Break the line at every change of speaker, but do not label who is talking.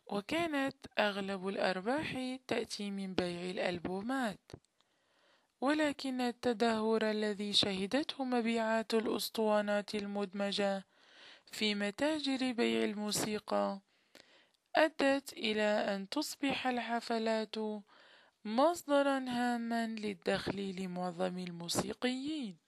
وكانت أغلب الأرباح تأتي من بيع الألبومات، ولكن التدهور الذي شهدته مبيعات الأسطوانات المدمجة في متاجر بيع الموسيقى أدت إلى أن تصبح الحفلات مصدرا هاما للدخل لمعظم الموسيقيين.